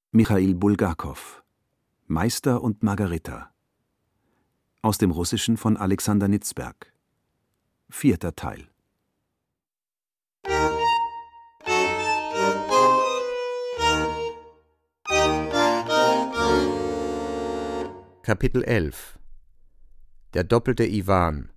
Michail Bulgakow: Meister und Margarita. Aus dem Russischen von Alexander Nitzberg. 4. Teil. Kapitel 11. Der doppelte Iwan.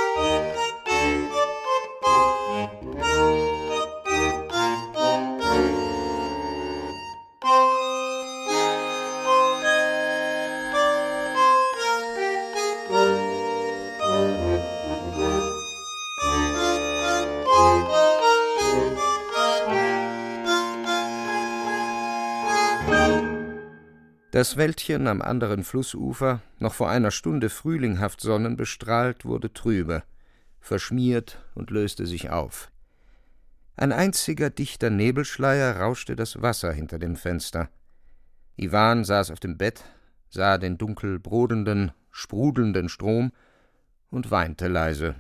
Das Wäldchen am anderen Flussufer, noch vor einer Stunde frühlinghaft sonnenbestrahlt, wurde trübe, verschmiert und löste sich auf. Ein einziger dichter Nebelschleier rauschte das Wasser hinter dem Fenster. Iwan saß auf dem Bett, sah den dunkel brodelnden, sprudelnden Strom und weinte leise.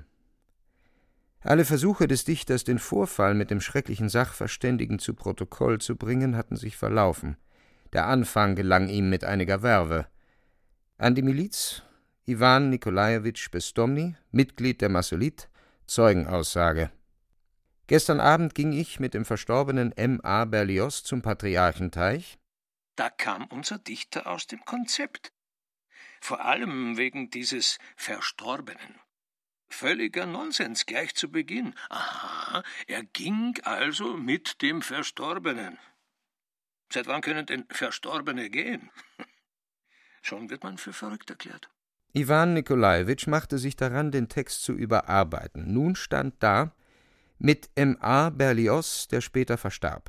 Alle Versuche des Dichters, den Vorfall mit dem schrecklichen Sachverständigen zu Protokoll zu bringen, hatten sich verlaufen. Der Anfang gelang ihm mit einiger Verve. An die Miliz: Iwan Nikolajewitsch Bestomny, Mitglied der Massolit, Zeugenaussage. Gestern Abend ging ich mit dem verstorbenen M.A. Berlioz zum Patriarchenteich. Da kam unser Dichter aus dem Konzept. Vor allem wegen dieses Verstorbenen. Völliger Nonsens gleich zu Beginn. Aha, er ging also mit dem Verstorbenen. Seit wann können denn Verstorbene gehen? Schon wird man für verrückt erklärt. Iwan Nikolajewitsch machte sich daran, den Text zu überarbeiten. Nun stand da: mit M.A. Berlioz, der später verstarb.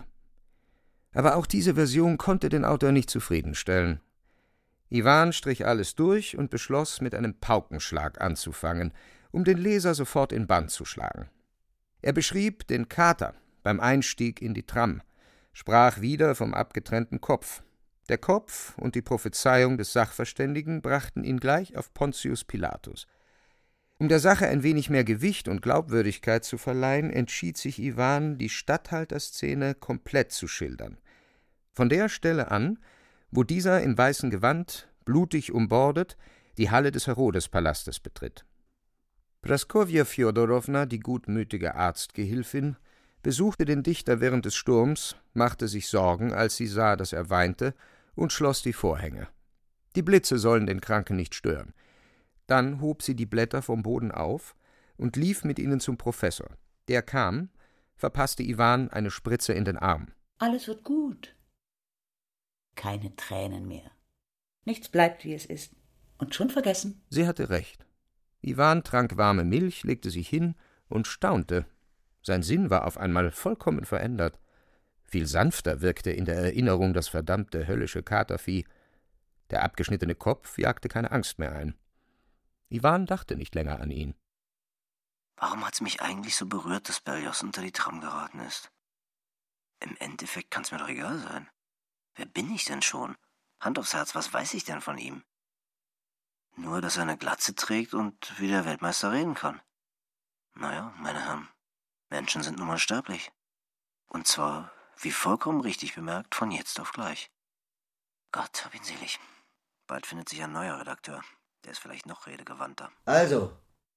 Aber auch diese Version konnte den Autor nicht zufriedenstellen. Iwan strich alles durch und beschloss, mit einem Paukenschlag anzufangen, um den Leser sofort in Bann zu schlagen. Er beschrieb den Kater beim Einstieg in die Tram, sprach wieder vom abgetrennten Kopf. Der Kopf und die Prophezeiung des Sachverständigen brachten ihn gleich auf Pontius Pilatus. Um der Sache ein wenig mehr Gewicht und Glaubwürdigkeit zu verleihen, entschied sich Iwan, die Statthalterszene komplett zu schildern. Von der Stelle an, wo dieser im weißen Gewand, blutig umbordet, die Halle des Herodespalastes betritt. Praskowja Fjodorowna, die gutmütige Arztgehilfin, besuchte den Dichter während des Sturms, machte sich Sorgen, als sie sah, dass er weinte, und schloss die Vorhänge. Die Blitze sollen den Kranken nicht stören. Dann hob sie die Blätter vom Boden auf und lief mit ihnen zum Professor. Der kam, verpasste Iwan eine Spritze in den Arm. Alles wird gut. Keine Tränen mehr. Nichts bleibt, wie es ist. Und schon vergessen. Sie hatte recht. Iwan trank warme Milch, legte sich hin und staunte. Sein Sinn war auf einmal vollkommen verändert. Viel sanfter wirkte in der Erinnerung das verdammte höllische Katervieh. Der abgeschnittene Kopf jagte keine Angst mehr ein. Iwan dachte nicht länger an ihn. Warum hat's mich eigentlich so berührt, dass Berlioz unter die Tram geraten ist? Im Endeffekt kann's mir doch egal sein. Wer bin ich denn schon? Hand aufs Herz, was weiß ich denn von ihm? Nur, dass er eine Glatze trägt und wie der Weltmeister reden kann. Naja, meine Herren, Menschen sind nun mal sterblich. Und zwar, wie vollkommen richtig bemerkt, von jetzt auf gleich. Gott, hab ihn selig. Bald findet sich ein neuer Redakteur. Der ist vielleicht noch redegewandter. Also,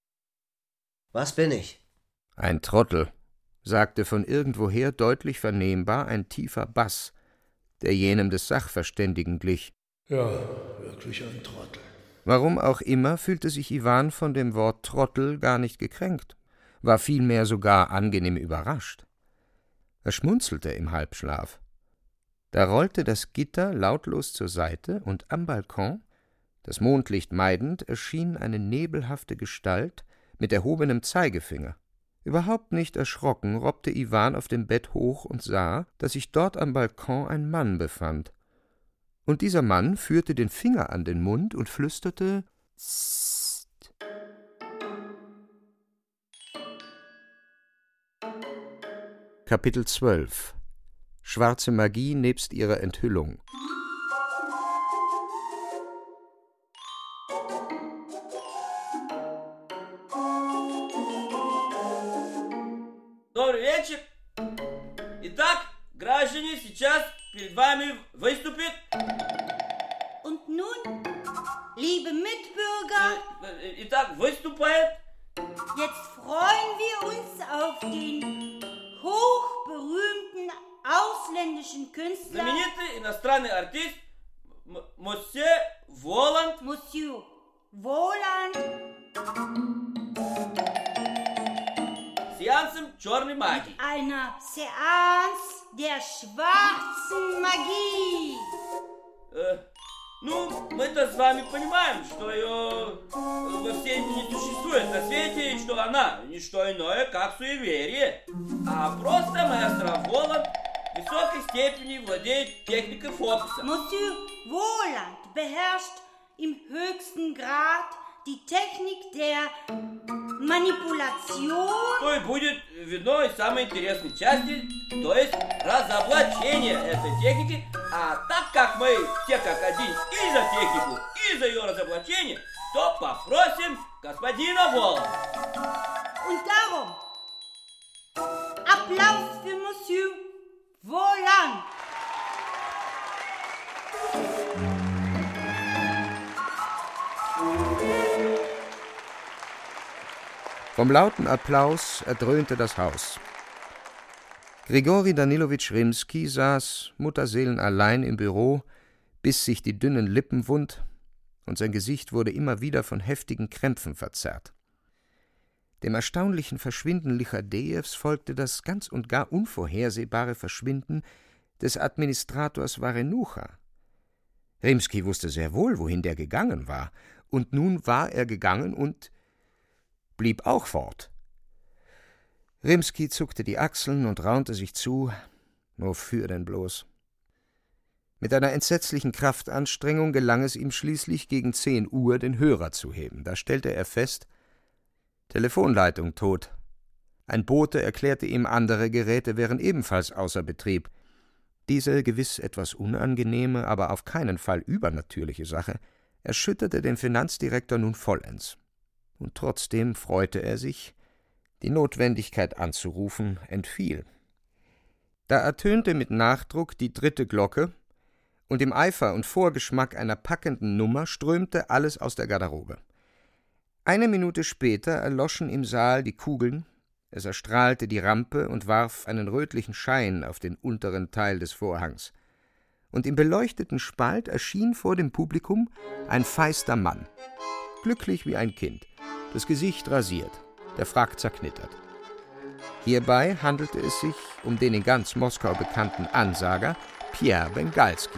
was bin ich? Ein Trottel, sagte von irgendwoher deutlich vernehmbar ein tiefer Bass, der jenem des Sachverständigen glich. Ja, wirklich ein Trottel. Warum auch immer fühlte sich Iwan von dem Wort Trottel gar nicht gekränkt, war vielmehr sogar angenehm überrascht. Er schmunzelte im Halbschlaf. Da rollte das Gitter lautlos zur Seite, und am Balkon, das Mondlicht meidend, erschien eine nebelhafte Gestalt mit erhobenem Zeigefinger. Überhaupt nicht erschrocken robbte Iwan auf dem Bett hoch und sah, dass sich dort am Balkon ein Mann befand. Und dieser Mann führte den Finger an den Mund und flüsterte: »Psst.« Kapitel 12. Schwarze Magie nebst ihrer Enthüllung. Добрый вечер. Итак, граждане, сейчас перед вами выступит так выступает. Jetzt freuen wir uns auf den hochberühmten ausländischen Künstler Знаменитый иностранный артист Monsieur Воланд. Monsieur Voland. Сеансом черной магии. Einer Seance der schwarzen Magie. Мы-то с вами понимаем, что ее вовсе не существует на свете, и что она не что иное, как суеверие. А просто маэстро Воланд в высокой степени владеет техникой фокуса. Monsieur Voland beherrscht im höchsten Grad die Technik der Manipulation. То и будет видно из самой интересной части, то есть разоблачение этой техники. А так как мы все как один и за технику, и за ее разоблачение, то попросим господина Воланда. Und darum Applaus für Monsieur Voland. Vom lauten Applaus erdröhnte das Haus. Grigori Danilowitsch Rimski saß mutterseelenallein im Büro, biss sich die dünnen Lippen wund, und sein Gesicht wurde immer wieder von heftigen Krämpfen verzerrt. Dem erstaunlichen Verschwinden Lichadejews folgte das ganz und gar unvorhersehbare Verschwinden des Administrators Warenucha. Rimski wusste sehr wohl, wohin der gegangen war, und nun war er gegangen und blieb auch fort. Rimski zuckte die Achseln und raunte sich zu, wofür denn bloß? Mit einer entsetzlichen Kraftanstrengung gelang es ihm schließlich, gegen 10 Uhr den Hörer zu heben. Da stellte er fest, Telefonleitung tot. Ein Bote erklärte ihm, andere Geräte wären ebenfalls außer Betrieb. Diese gewiss etwas unangenehme, aber auf keinen Fall übernatürliche Sache erschütterte den Finanzdirektor nun vollends. Und trotzdem freute er sich, die Notwendigkeit anzurufen entfiel. Da ertönte mit Nachdruck die 3. Glocke, und im Eifer und Vorgeschmack einer packenden Nummer strömte alles aus der Garderobe. 1 Minute später erloschen im Saal die Kugeln, es erstrahlte die Rampe und warf einen rötlichen Schein auf den unteren Teil des Vorhangs. Und im beleuchteten Spalt erschien vor dem Publikum ein feister Mann, glücklich wie ein Kind, das Gesicht rasiert, der Frack zerknittert. Hierbei handelte es sich um den in ganz Moskau bekannten Ansager Pierre Bengalski.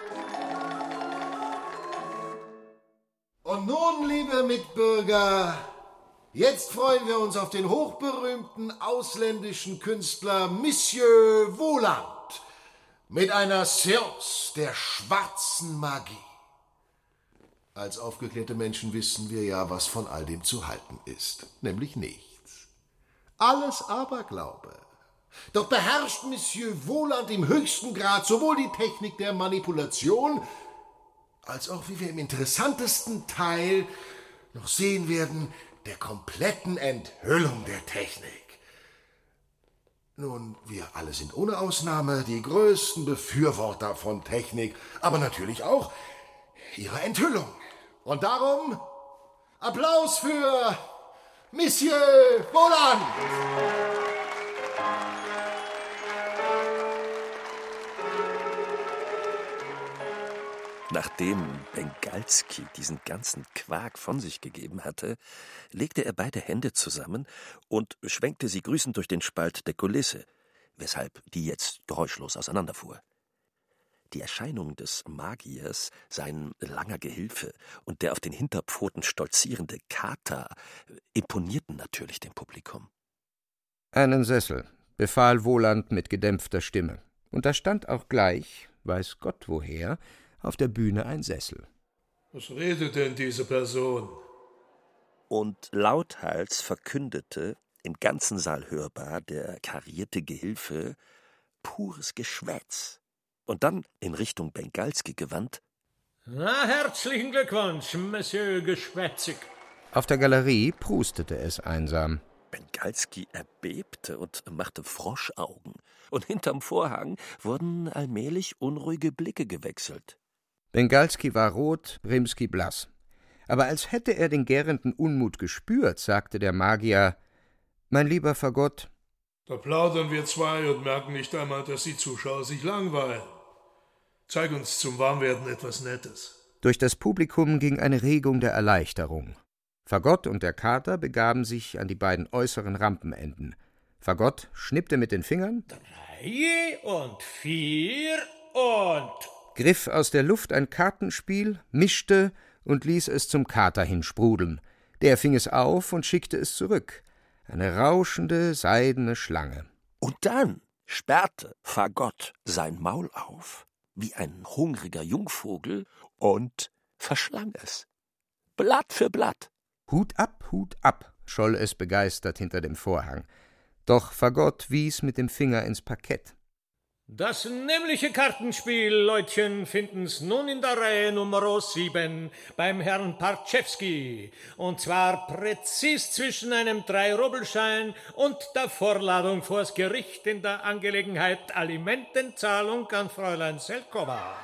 Und nun, liebe Mitbürger, jetzt freuen wir uns auf den hochberühmten ausländischen Künstler Monsieur Voland mit einer Seance der schwarzen Magie. Als aufgeklärte Menschen wissen wir ja, was von all dem zu halten ist, nämlich nichts. Alles Aberglaube. Doch beherrscht Monsieur Voland im höchsten Grad sowohl die Technik der Manipulation, als auch, wie wir im interessantesten Teil noch sehen werden, der kompletten Enthüllung der Technik. Nun, wir alle sind ohne Ausnahme die größten Befürworter von Technik, aber natürlich auch ihrer Enthüllung. Und darum Applaus für Monsieur Voland! Nachdem Bengalski diesen ganzen Quark von sich gegeben hatte, legte er beide Hände zusammen und schwenkte sie grüßend durch den Spalt der Kulisse, weshalb die jetzt geräuschlos auseinanderfuhr. Die Erscheinung des Magiers, sein langer Gehilfe und der auf den Hinterpfoten stolzierende Kater imponierten natürlich dem Publikum. »Einen Sessel«, befahl Voland mit gedämpfter Stimme. Und da stand auch gleich, weiß Gott woher, auf der Bühne ein Sessel. Was redet denn diese Person? Und lauthals verkündete, im ganzen Saal hörbar, der karierte Gehilfe pures Geschwätz. Und dann in Richtung Bengalski gewandt: Na, herzlichen Glückwunsch, Monsieur Geschwätzig. Auf der Galerie prustete es einsam. Bengalski erbebte und machte Froschaugen, und hinterm Vorhang wurden allmählich unruhige Blicke gewechselt. Bengalski war rot, Rimski blass. Aber als hätte er den gärenden Unmut gespürt, sagte der Magier: »Mein lieber Fagott«, »Da plaudern wir zwei und merken nicht einmal, dass die Zuschauer sich langweilen. Zeig uns zum Warmwerden etwas Nettes.« Durch das Publikum ging eine Regung der Erleichterung. Fagott und der Kater begaben sich an die beiden äußeren Rampenenden. Fagott schnippte mit den Fingern, 3 und 4 und... griff aus der Luft ein Kartenspiel, mischte und ließ es zum Kater hinsprudeln. Der fing es auf und schickte es zurück. Eine rauschende, seidene Schlange. Und dann sperrte Fagott sein Maul auf, wie ein hungriger Jungvogel, und verschlang es. Blatt für Blatt. Hut ab, scholl es begeistert hinter dem Vorhang. Doch Fagott wies mit dem Finger ins Parkett. Das nämliche Kartenspiel, Leutchen, finden's nun in der Reihe Nummer 7 beim Herrn Parczewski. Und zwar präzis zwischen einem 3-Rubelschein und der Vorladung vors Gericht in der Angelegenheit Alimentenzahlung an Fräulein Selkova.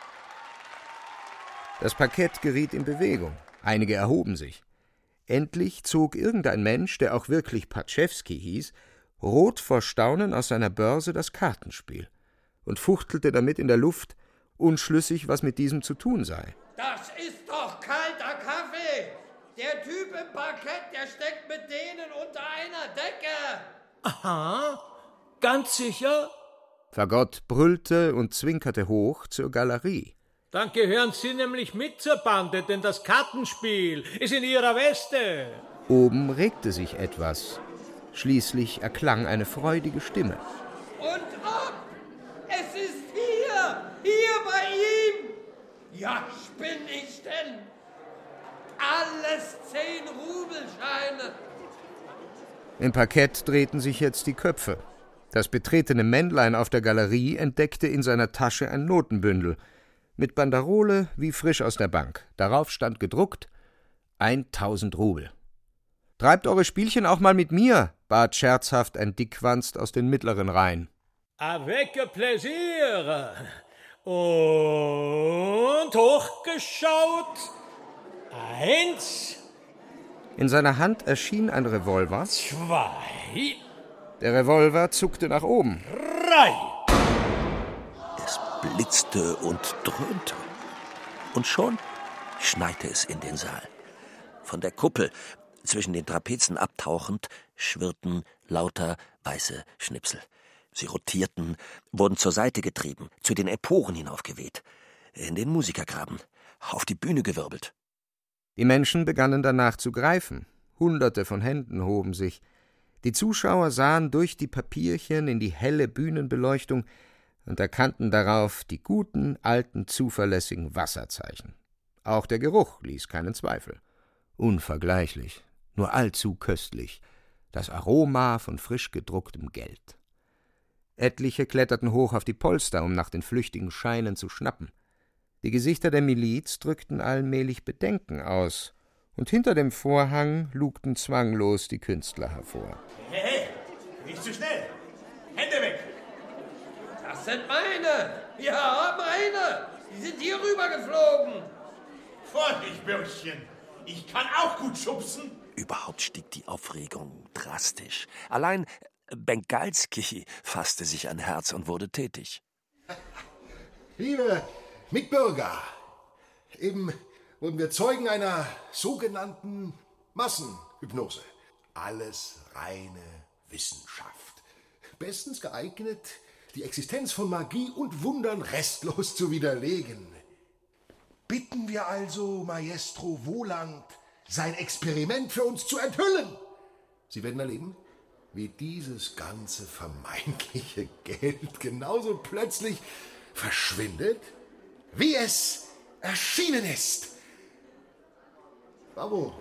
Das Parkett geriet in Bewegung. Einige erhoben sich. Endlich zog irgendein Mensch, der auch wirklich Parczewski hieß, rot vor Staunen aus seiner Börse das Kartenspiel und fuchtelte damit in der Luft, unschlüssig, was mit diesem zu tun sei. Das ist doch kalter Kaffee! Der Typ im Parkett, der steckt mit denen unter einer Decke! Aha, ganz sicher? Fagott brüllte und zwinkerte hoch zur Galerie. Dann gehören Sie nämlich mit zur Bande, denn das Kartenspiel ist in Ihrer Weste. Oben regte sich etwas. Schließlich erklang eine freudige Stimme. Und ob! Es ist hier bei ihm! Ja, spinn ich denn? Alles 10 Rubelscheine! Im Parkett drehten sich jetzt die Köpfe. Das betretene Männlein auf der Galerie entdeckte in seiner Tasche ein Notenbündel. Mit Banderole wie frisch aus der Bank. Darauf stand gedruckt: 1000 Rubel. »Treibt eure Spielchen auch mal mit mir«, bat scherzhaft ein Dickwanst aus den mittleren Reihen. Avec plaisir. Und hochgeschaut. 1. In seiner Hand erschien ein Revolver. 2. Der Revolver zuckte nach oben. 3. Es blitzte und dröhnte. Und schon schneite es in den Saal. Von der Kuppel, zwischen den Trapezen abtauchend, schwirrten lauter weiße Schnipsel. Sie rotierten, wurden zur Seite getrieben, zu den Emporen hinaufgeweht, in den Musikergraben, auf die Bühne gewirbelt. Die Menschen begannen danach zu greifen. Hunderte von Händen hoben sich. Die Zuschauer sahen durch die Papierchen in die helle Bühnenbeleuchtung und erkannten darauf die guten, alten, zuverlässigen Wasserzeichen. Auch der Geruch ließ keinen Zweifel. Unvergleichlich, nur allzu köstlich, das Aroma von frisch gedrucktem Geld. Etliche kletterten hoch auf die Polster, um nach den flüchtigen Scheinen zu schnappen. Die Gesichter der Miliz drückten allmählich Bedenken aus, und hinter dem Vorhang lugten zwanglos die Künstler hervor. Hey, nicht zu schnell! Hände weg! Das sind meine! Ja, meine! Die sind hier rüber geflogen! Vorsicht, Bürschchen! Ich kann auch gut schubsen! Überhaupt stieg die Aufregung drastisch. Allein Bengalski fasste sich ein Herz und wurde tätig. Liebe Mitbürger, eben wurden wir Zeugen einer sogenannten Massenhypnose. Alles reine Wissenschaft. Bestens geeignet, die Existenz von Magie und Wundern restlos zu widerlegen. Bitten wir also Maestro Woland, sein Experiment für uns zu enthüllen. Sie werden erleben, wie dieses ganze vermeintliche Geld genauso plötzlich verschwindet, wie es erschienen ist. Bravo.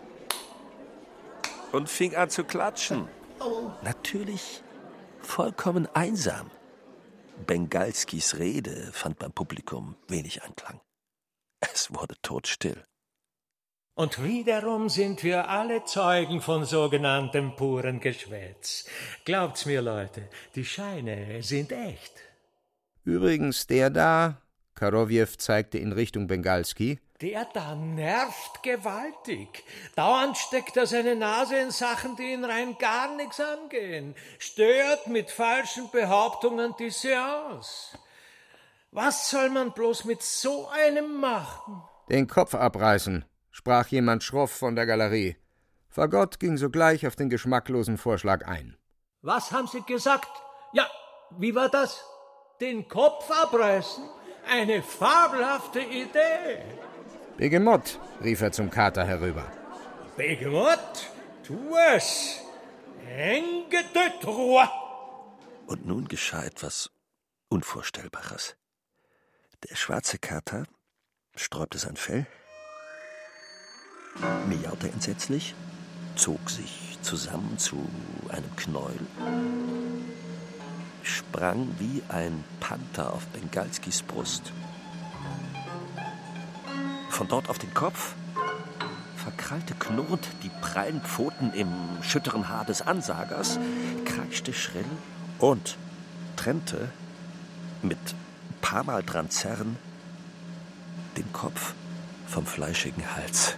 Und fing an zu klatschen. Oh. Natürlich vollkommen einsam. Bengalskis Rede fand beim Publikum wenig Anklang. Es wurde todstill. Und wiederum sind wir alle Zeugen von sogenanntem puren Geschwätz. Glaubt's mir, Leute, die Scheine sind echt. Übrigens, der da, Karowjew zeigte in Richtung Bengalski, Der da nervt gewaltig. Dauernd steckt er seine Nase in Sachen, die ihn rein gar nichts angehen. Stört mit falschen Behauptungen die Seance. Was soll man bloß mit so einem machen? Den Kopf abreißen, sprach jemand schroff von der Galerie. Fagott ging sogleich auf den geschmacklosen Vorschlag ein. Was haben Sie gesagt? Ja, wie war das? Den Kopf abreißen? Eine fabelhafte Idee. Begemott, rief er zum Kater herüber. Begemott, tu es. Enge de Trois. Und nun geschah etwas Unvorstellbares. Der schwarze Kater sträubte sein Fell, miaute entsetzlich, zog sich zusammen zu einem Knäuel, sprang wie ein Panther auf Bengalskis Brust. Von dort auf den Kopf, verkrallte knurrend die prallen Pfoten im schütteren Haar des Ansagers, kreischte schrill und trennte mit paar Mal dran zerren den Kopf vom fleischigen Hals.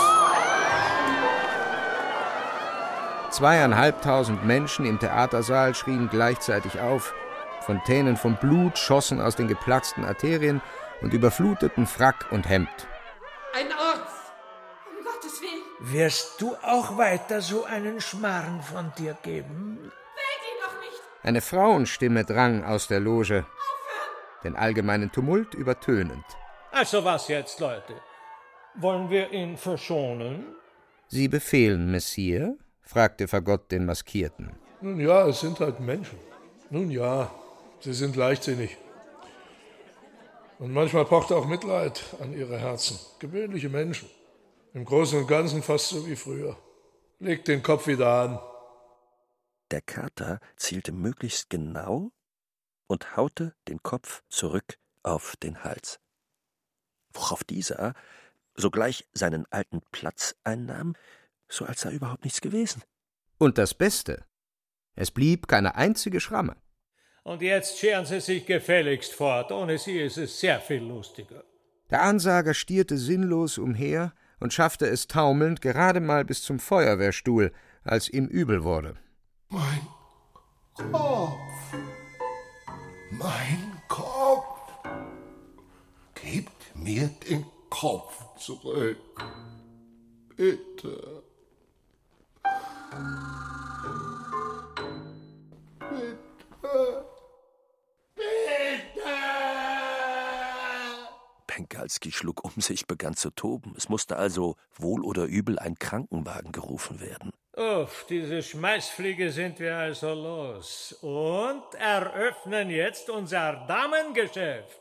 2.500 Menschen im Theatersaal schrien gleichzeitig auf. Fontänen von Blut schossen aus den geplatzten Arterien und überfluteten Frack und Hemd. Ein Arzt! Um Gottes Willen! Wirst du auch weiter so einen Schmarrn von dir geben? Wählt ihn doch nicht! Eine Frauenstimme drang aus der Loge, den allgemeinen Tumult übertönend. Also was jetzt, Leute? Wollen wir ihn verschonen? Sie befehlen, Messier? Fragte Fagott den Maskierten. Nun ja, es sind halt Menschen. Nun ja, sie sind leichtsinnig. Und manchmal pocht auch Mitleid an ihre Herzen. Gewöhnliche Menschen. Im Großen und Ganzen fast so wie früher. Legt den Kopf wieder an. Der Kater zielte möglichst genau und haute den Kopf zurück auf den Hals. Worauf dieser sogleich seinen alten Platz einnahm, so als sei überhaupt nichts gewesen. Und das Beste, es blieb keine einzige Schramme. Und jetzt scheren Sie sich gefälligst fort. Ohne Sie ist es sehr viel lustiger. Der Ansager stierte sinnlos umher und schaffte es taumelnd gerade mal bis zum Feuerwehrstuhl, als ihm übel wurde. Mein Kopf! Mein Kopf! Gebt mir den Kopf zurück. Bitte. Bitte. Bitte. Bengalski schlug um sich, begann zu toben. Es musste also wohl oder übel ein Krankenwagen gerufen werden. Uff, diese Schmeißfliege sind wir also los. Und eröffnen jetzt unser Damengeschäft.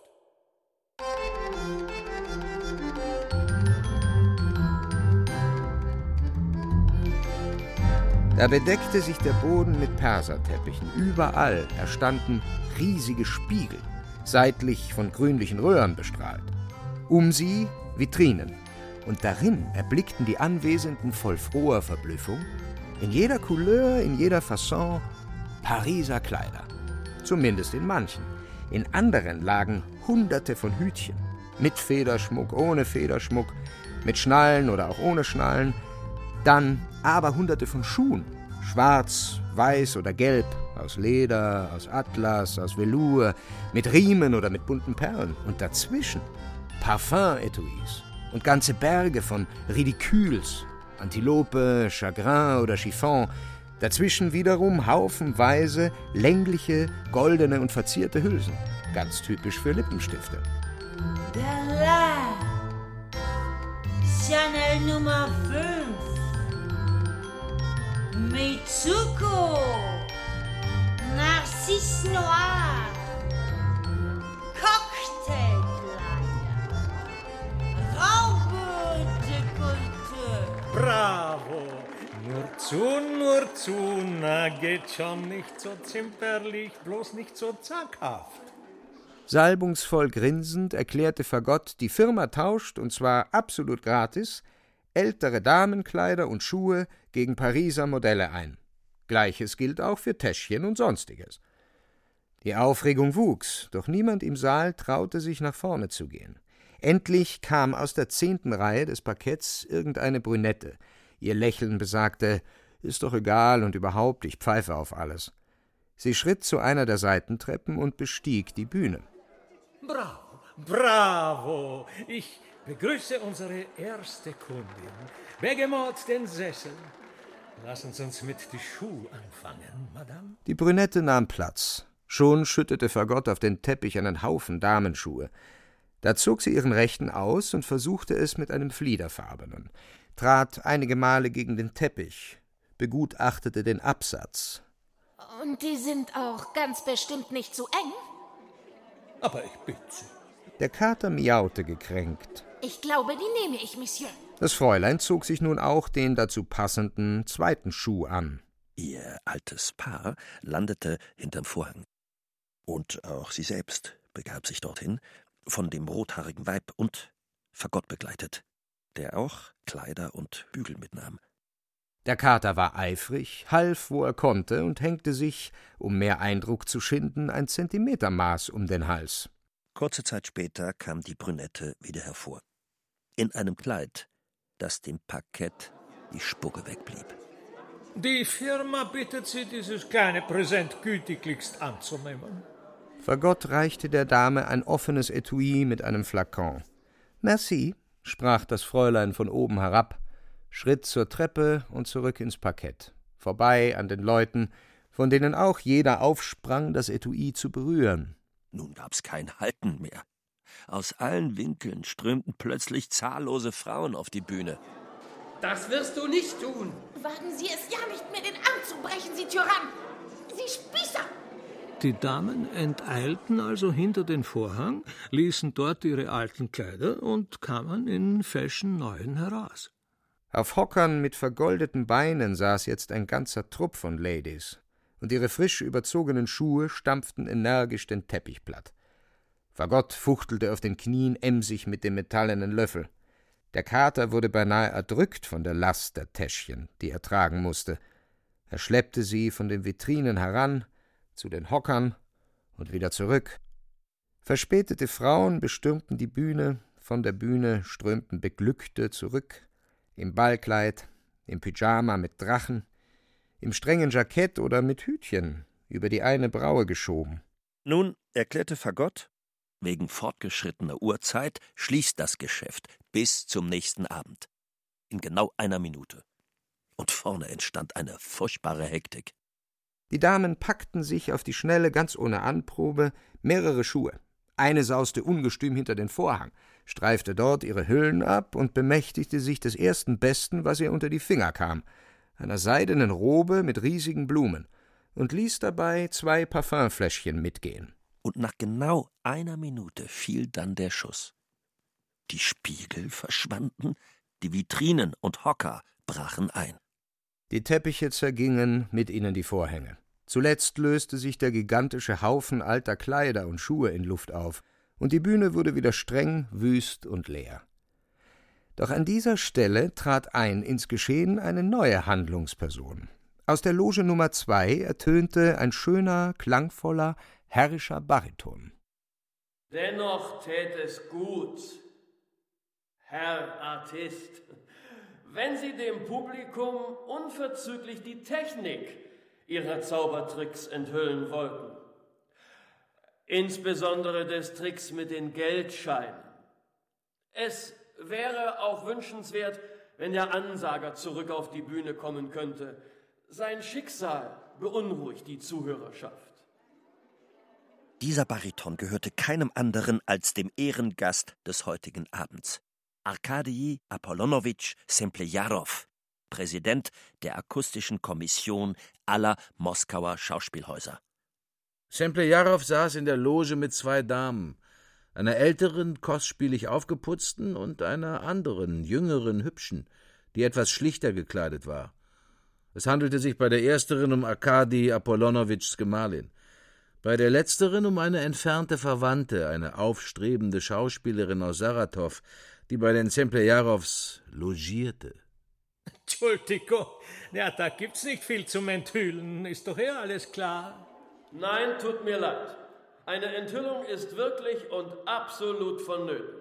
Da bedeckte sich der Boden mit Perserteppichen. Überall erstanden riesige Spiegel, seitlich von grünlichen Röhren bestrahlt. Um sie Vitrinen. Und darin erblickten die Anwesenden voll froher Verblüffung, in jeder Couleur, in jeder Fasson, Pariser Kleider. Zumindest in manchen. In anderen lagen Hunderte von Hütchen. Mit Federschmuck, ohne Federschmuck, mit Schnallen oder auch ohne Schnallen. Dann aber Hunderte von Schuhen. Schwarz, weiß oder gelb, aus Leder, aus Atlas, aus Velour, mit Riemen oder mit bunten Perlen. Und dazwischen Parfum-Etuis und ganze Berge von Ridicules, Antilope, Chagrin oder Chiffon. Dazwischen wiederum haufenweise längliche, goldene und verzierte Hülsen. Ganz typisch für Lippenstifte. Berlin. Chanel Nummer 5. Mitsuko. Narcisse Noir. Cocktailkleider. Raube-Dekolleté. Bravo. Nur zu, na geht schon nicht so zimperlich, bloß nicht so zackhaft. Salbungsvoll grinsend erklärte Fagott, die Firma tauscht, und zwar absolut gratis, ältere Damenkleider und Schuhe gegen Pariser Modelle ein. Gleiches gilt auch für Täschchen und Sonstiges. Die Aufregung wuchs, doch niemand im Saal traute sich nach vorne zu gehen. Endlich kam aus der 10. Reihe des Parketts irgendeine Brünette. Ihr Lächeln besagte, »Ist doch egal und überhaupt, ich pfeife auf alles.« Sie schritt zu einer der Seitentreppen und bestieg die Bühne. Bravo, bravo! Ich begrüße unsere erste Kundin. Begemot den Sessel. Lassen Sie uns mit die Schuhe anfangen, Madame. Die Brünette nahm Platz. Schon schüttete Fagott auf den Teppich einen Haufen Damenschuhe. Da zog sie ihren rechten aus und versuchte es mit einem fliederfarbenen, trat einige Male gegen den Teppich, begutachtete den Absatz. Und die sind auch ganz bestimmt nicht zu eng? Aber ich bitte Sie. Der Kater miaute gekränkt. Ich glaube, die nehme ich, Monsieur. Das Fräulein zog sich nun auch den dazu passenden zweiten Schuh an. Ihr altes Paar landete hinterm Vorhang. Und auch sie selbst begab sich dorthin, von dem rothaarigen Weib und Fagott begleitet, der auch Kleider und Bügel mitnahm. Der Kater war eifrig, half, wo er konnte, und hängte sich, um mehr Eindruck zu schinden, ein Zentimetermaß um den Hals. Kurze Zeit später kam die Brünette wieder hervor. In einem Kleid, das dem Parkett die Spucke wegblieb. Die Firma bittet Sie, dieses kleine Präsent gütigst anzunehmen. Fagott reichte der Dame ein offenes Etui mit einem Flakon. »Merci«, sprach das Fräulein von oben herab, schritt zur Treppe und zurück ins Parkett, vorbei an den Leuten, von denen auch jeder aufsprang, das Etui zu berühren. Nun gab's kein Halten mehr. Aus allen Winkeln strömten plötzlich zahllose Frauen auf die Bühne. Das wirst du nicht tun. Wagen Sie es ja nicht, mir den Arm zu brechen, Sie Tyrann! Sie Spießer! Die Damen enteilten also hinter den Vorhang, ließen dort ihre alten Kleider und kamen in Fashion neuen heraus. Auf Hockern mit vergoldeten Beinen saß jetzt ein ganzer Trupp von Ladies, und ihre frisch überzogenen Schuhe stampften energisch den Teppich platt. Fagott fuchtelte auf den Knien emsig mit dem metallenen Löffel. Der Kater wurde beinahe erdrückt von der Last der Täschchen, die er tragen musste. Er schleppte sie von den Vitrinen heran, zu den Hockern und wieder zurück. Verspätete Frauen bestürmten die Bühne, von der Bühne strömten Beglückte zurück, im Ballkleid, im Pyjama mit Drachen, im strengen Jackett oder mit Hütchen, über die eine Braue geschoben. Nun erklärte Fagott, wegen fortgeschrittener Uhrzeit schließt das Geschäft bis zum nächsten Abend. In genau 1 Minute. Und vorne entstand eine furchtbare Hektik. Die Damen packten sich auf die Schnelle, ganz ohne Anprobe, mehrere Schuhe. Eine sauste ungestüm hinter den Vorhang, streifte dort ihre Hüllen ab und bemächtigte sich des ersten Besten, was ihr unter die Finger kam, einer seidenen Robe mit riesigen Blumen, und ließ dabei 2 Parfümfläschchen mitgehen. Und nach genau 1 Minute fiel dann der Schuss. Die Spiegel verschwanden, die Vitrinen und Hocker brachen ein. Die Teppiche zergingen, mit ihnen die Vorhänge. Zuletzt löste sich der gigantische Haufen alter Kleider und Schuhe in Luft auf, und die Bühne wurde wieder streng, wüst und leer. Doch an dieser Stelle trat ein ins Geschehen eine neue Handlungsperson. Aus der Loge Nummer 2 ertönte ein schöner, klangvoller, herrischer Bariton. Dennoch tät es gut, Herr Artist, wenn Sie dem Publikum unverzüglich die Technik Ihrer Zaubertricks enthüllen wollten. Insbesondere des Tricks mit den Geldscheinen. Es wäre auch wünschenswert, wenn der Ansager zurück auf die Bühne kommen könnte. Sein Schicksal beunruhigt die Zuhörerschaft. Dieser Bariton gehörte keinem anderen als dem Ehrengast des heutigen Abends, Arkadij Apollonowitsch Semplejarow, Präsident der akustischen Kommission aller Moskauer Schauspielhäuser. Semplejarow saß in der Loge mit 2 Damen, einer älteren, kostspielig aufgeputzten und einer anderen, jüngeren, hübschen, die etwas schlichter gekleidet war. Es handelte sich bei der ersteren um Arkadij Apollonowitschs Gemahlin, bei der letzteren um eine entfernte Verwandte, eine aufstrebende Schauspielerin aus Saratow, die bei den Semplejarows logierte. Entschuldigung, ja, da gibt's nicht viel zum Enthüllen, ist doch alles klar. Nein, tut mir leid. Eine Enthüllung ist wirklich und absolut vonnöten.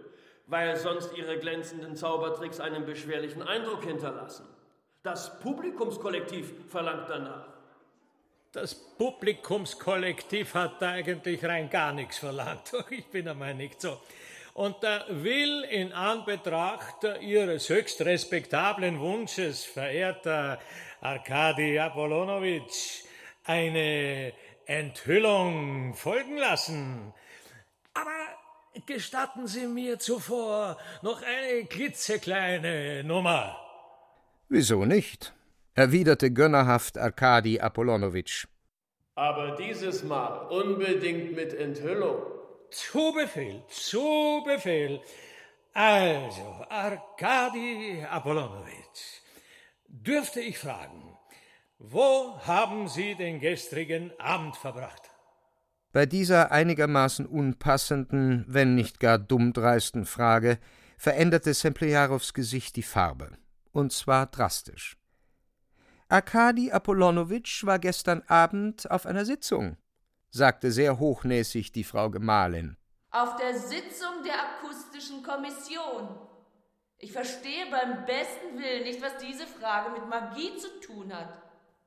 weil sonst ihre glänzenden Zaubertricks einen beschwerlichen Eindruck hinterlassen. Das Publikumskollektiv verlangt danach. Das Publikumskollektiv hat eigentlich rein gar nichts verlangt. Ich bin einmal nicht so. Und will in Anbetracht Ihres höchst respektablen Wunsches, verehrter Arkadi Apollonowitsch, eine Enthüllung folgen lassen. Aber gestatten Sie mir zuvor noch eine klitzekleine Nummer. Wieso nicht? Erwiderte gönnerhaft Arkadi Apollonowitsch. Aber dieses Mal unbedingt mit Enthüllung. Zu Befehl, zu Befehl. Also, Arkadi Apollonowitsch, dürfte ich fragen, wo haben Sie den gestrigen Abend verbracht? Bei dieser einigermaßen unpassenden, wenn nicht gar dummdreisten Frage veränderte Sempljarows Gesicht die Farbe, und zwar drastisch. Arkadi Apollonowitsch war gestern Abend auf einer Sitzung, sagte sehr hochnäsig die Frau Gemahlin. Auf der Sitzung der akustischen Kommission. Ich verstehe beim besten Willen nicht, was diese Frage mit Magie zu tun hat.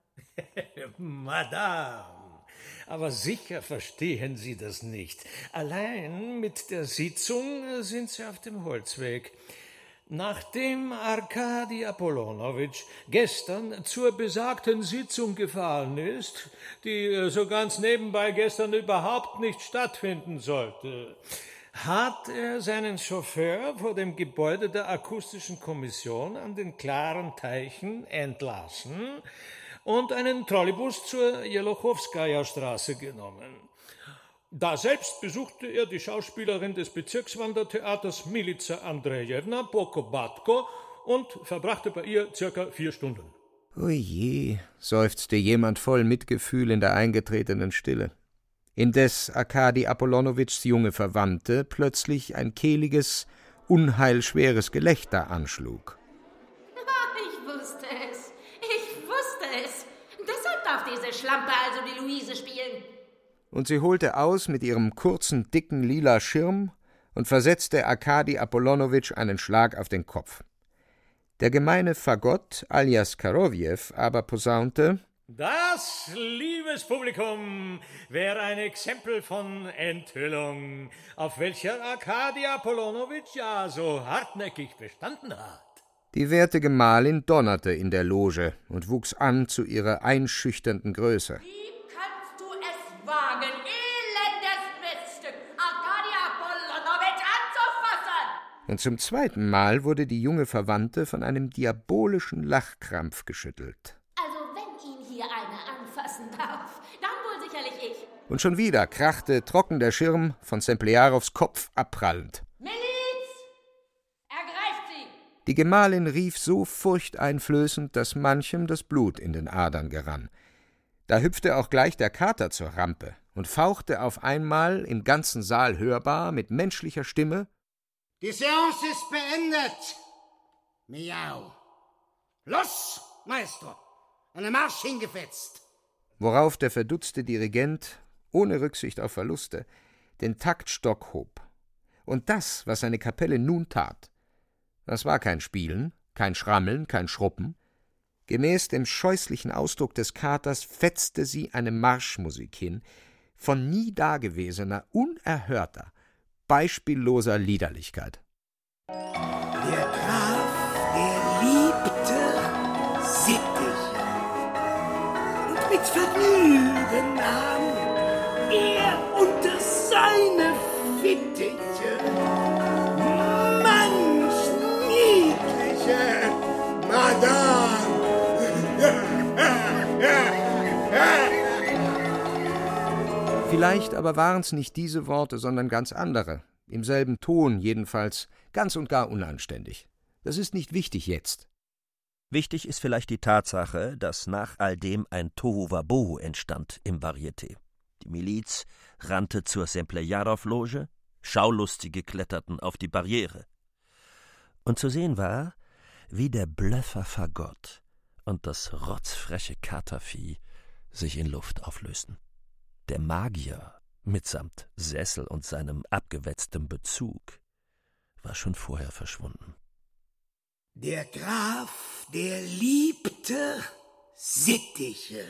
Madame, aber sicher verstehen Sie das nicht. Allein mit der Sitzung sind Sie auf dem Holzweg. Nachdem Arkadi Apollonowitsch gestern zur besagten Sitzung gefahren ist, die so ganz nebenbei gestern überhaupt nicht stattfinden sollte, hat er seinen Chauffeur vor dem Gebäude der akustischen Kommission an den klaren Teichen entlassen und einen Trolleybus zur Jelochowskaja-Straße genommen. Daselbst besuchte er die Schauspielerin des Bezirkswandertheaters Milica Andrejewna Pokobatko und verbrachte bei ihr circa 4 Stunden. Oje, seufzte jemand voll Mitgefühl in der eingetretenen Stille. Indes Arkadi Apollonowitschs junge Verwandte plötzlich ein kehliges, unheilschweres Gelächter anschlug. Ich wusste es. Deshalb darf diese Schlampe also die Luise spielen. Und sie holte aus mit ihrem kurzen, dicken, lila Schirm und versetzte Arkadi Apollonowitsch einen Schlag auf den Kopf. Der gemeine Fagott alias Karowjew aber posaunte: Das, liebes Publikum, wäre ein Exempel von Enthüllung, auf welcher Arkadi Apollonowitsch ja so hartnäckig bestanden hat. Die werte Gemahlin donnerte in der Loge und wuchs an zu ihrer einschüchternden Größe. Wagen, elendes Miststück, Arkadi Apollonowitsch anzufassen! Und zum zweiten Mal wurde die junge Verwandte von einem diabolischen Lachkrampf geschüttelt. Also wenn ihn hier einer anfassen darf, dann wohl sicherlich ich. Und schon wieder krachte trocken der Schirm von Sempljarows Kopf abprallend. Miliz! Ergreift sie! Die Gemahlin rief so furchteinflößend, dass manchem das Blut in den Adern gerann. Da hüpfte auch gleich der Kater zur Rampe und fauchte auf einmal im ganzen Saal hörbar mit menschlicher Stimme: Die Seance ist beendet. Miau. Los, Maestro. Eine Marsch hingefetzt. Worauf der verdutzte Dirigent, ohne Rücksicht auf Verluste, den Taktstock hob. Und das, was seine Kapelle nun tat, das war kein Spielen, kein Schrammeln, kein Schruppen. Gemäß dem scheußlichen Ausdruck des Katers fetzte sie eine Marschmusik hin, von nie dagewesener, unerhörter, beispielloser Liederlichkeit. Der Graf, er liebte Sittiche. Und mit Vergnügen nahm er unter seine Fittiche manch niedliche Madame. Vielleicht aber waren's nicht diese Worte, sondern ganz andere, im selben Ton jedenfalls, ganz und gar unanständig. Das ist nicht wichtig jetzt. Wichtig ist vielleicht die Tatsache, dass nach all dem ein Tohuwabohu entstand im Varieté. Die Miliz rannte zur Sempljarow-Loge, Schaulustige kletterten auf die Barriere. Und zu sehen war, wie der Blöffer Fagott und das rotzfreche Katervieh sich in Luft auflösten. Der Magier mitsamt Sessel und seinem abgewetzten Bezug war schon vorher verschwunden. Der Graf, der liebte Sittiche.